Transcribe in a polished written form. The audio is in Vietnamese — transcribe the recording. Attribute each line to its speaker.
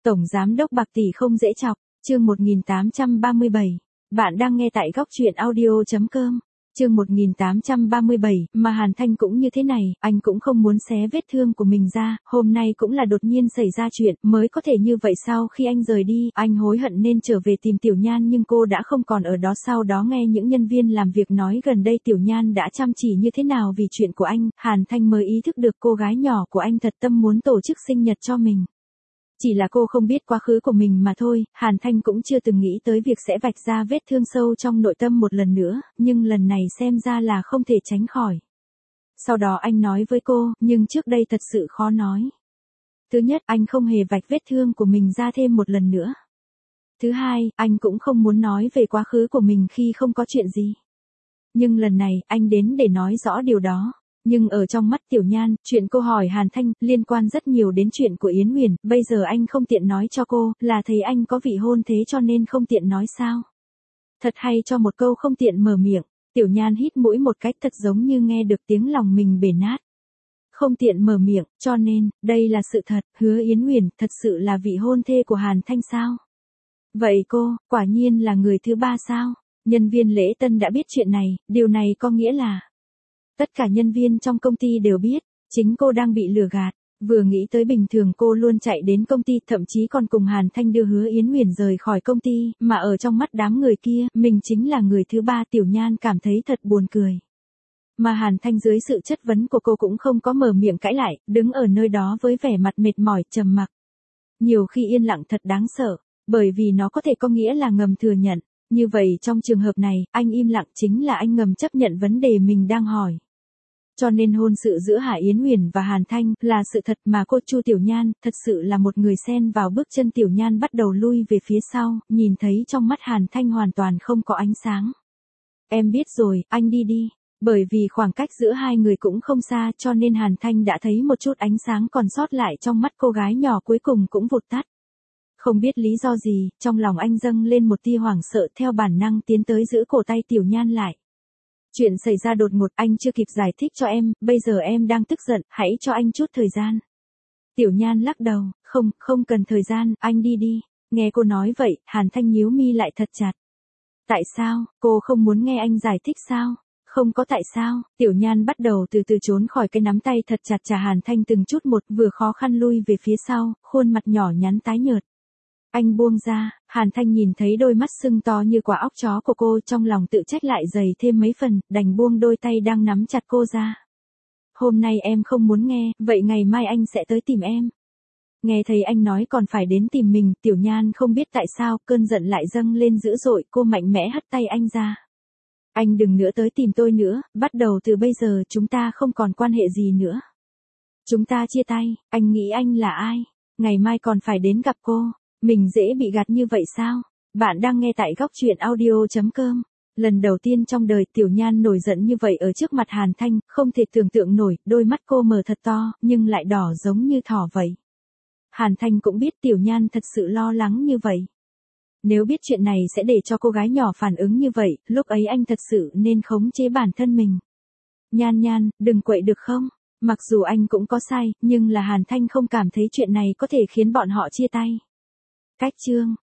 Speaker 1: Tổng giám đốc bạc tỷ không dễ chọc, chương 1837. Bạn đang nghe tại góc truyện audio.com. Chương 1837, mà Hàn Thanh cũng như thế này, anh cũng không muốn xé vết thương của mình ra, hôm nay cũng là đột nhiên xảy ra chuyện, mới có thể như vậy. Sau khi anh rời đi, anh hối hận nên trở về tìm Tiểu Nhan, nhưng cô đã không còn ở đó. Sau đó nghe những nhân viên làm việc nói gần đây Tiểu Nhan đã chăm chỉ như thế nào vì chuyện của anh, Hàn Thanh mới ý thức được cô gái nhỏ của anh thật tâm muốn tổ chức sinh nhật cho mình. Chỉ là cô không biết quá khứ của mình mà thôi, Hàn Thanh cũng chưa từng nghĩ tới việc sẽ vạch ra vết thương sâu trong nội tâm một lần nữa, nhưng lần này xem ra là không thể tránh khỏi. Sau đó anh nói với cô, nhưng trước đây thật sự khó nói. Thứ nhất, anh không hề vạch vết thương của mình ra thêm một lần nữa. Thứ hai, anh cũng không muốn nói về quá khứ của mình khi không có chuyện gì. Nhưng lần này, anh đến để nói rõ điều đó. Nhưng ở trong mắt Tiểu Nhan, chuyện cô hỏi Hàn Thanh liên quan rất nhiều đến chuyện của Yến Huyền, bây giờ anh không tiện nói cho cô, là thấy anh có vị hôn thế cho nên không tiện nói sao? Thật hay cho một câu không tiện mở miệng, Tiểu Nhan hít mũi một cách thật giống như nghe được tiếng lòng mình bể nát. Không tiện mở miệng, cho nên, đây là sự thật, Hứa Yến Huyền thật sự là vị hôn thê của Hàn Thanh sao? Vậy cô, quả nhiên là người thứ ba sao? Nhân viên lễ tân đã biết chuyện này, điều này có nghĩa là tất cả nhân viên trong công ty đều biết, chính cô đang bị lừa gạt. Vừa nghĩ tới bình thường cô luôn chạy đến công ty, thậm chí còn cùng Hàn Thanh đưa Hứa Yến Huyền rời khỏi công ty, mà ở trong mắt đám người kia, mình chính là người thứ ba. Tiểu Nhan cảm thấy thật buồn cười. Mà Hàn Thanh dưới sự chất vấn của cô cũng không có mở miệng cãi lại, đứng ở nơi đó với vẻ mặt mệt mỏi trầm mặc. Nhiều khi yên lặng thật đáng sợ, bởi vì nó có thể có nghĩa là ngầm thừa nhận. Như vậy trong trường hợp này, anh im lặng chính là anh ngầm chấp nhận vấn đề mình đang hỏi. Cho nên hôn sự giữa Hạ Yến Huyền và Hàn Thanh là sự thật, mà cô Chu Tiểu Nhan thật sự là một người xen vào. Bước chân Tiểu Nhan bắt đầu lui về phía sau, nhìn thấy trong mắt Hàn Thanh hoàn toàn không có ánh sáng. Em biết rồi, anh đi đi. Bởi vì khoảng cách giữa hai người cũng không xa, cho nên Hàn Thanh đã thấy một chút ánh sáng còn sót lại trong mắt cô gái nhỏ cuối cùng cũng vụt tắt. Không biết lý do gì, trong lòng anh dâng lên một tia hoảng sợ, theo bản năng tiến tới giữ cổ tay Tiểu Nhan lại. Chuyện xảy ra đột ngột, anh chưa kịp giải thích cho em, bây giờ em đang tức giận, hãy cho anh chút thời gian. Tiểu Nhan lắc đầu, không cần thời gian, anh đi đi. Nghe cô nói vậy, Hàn Thanh nhíu mi lại thật chặt. Tại sao, cô không muốn nghe anh giải thích sao? Không có tại sao, Tiểu Nhan bắt đầu từ từ trốn khỏi cái nắm tay thật chặt chả Hàn Thanh từng chút một, vừa khó khăn lui về phía sau, khuôn mặt nhỏ nhắn tái nhợt. Anh buông ra, Hàn Thanh nhìn thấy đôi mắt sưng to như quả óc chó của cô, trong lòng tự trách lại dày thêm mấy phần, đành buông đôi tay đang nắm chặt cô ra. Hôm nay em không muốn nghe, vậy ngày mai anh sẽ tới tìm em. Nghe thấy anh nói còn phải đến tìm mình, Tiểu Nhan không biết tại sao, cơn giận lại dâng lên dữ dội, cô mạnh mẽ hất tay anh ra. Anh đừng nữa tới tìm tôi nữa, bắt đầu từ bây giờ chúng ta không còn quan hệ gì nữa. Chúng ta chia tay, anh nghĩ anh là ai? Ngày mai còn phải đến gặp cô. Mình dễ bị gạt như vậy sao? Bạn đang nghe tại góc truyện audio.com. Lần đầu tiên trong đời Tiểu Nhan nổi giận như vậy ở trước mặt Hàn Thanh, không thể tưởng tượng nổi, đôi mắt cô mở thật to, nhưng lại đỏ giống như thỏ vậy. Hàn Thanh cũng biết Tiểu Nhan thật sự lo lắng như vậy. Nếu biết chuyện này sẽ để cho cô gái nhỏ phản ứng như vậy, lúc ấy anh thật sự nên khống chế bản thân mình. Nhan, đừng quậy được không? Mặc dù anh cũng có sai, nhưng là Hàn Thanh không cảm thấy chuyện này có thể khiến bọn họ chia tay. Cách chương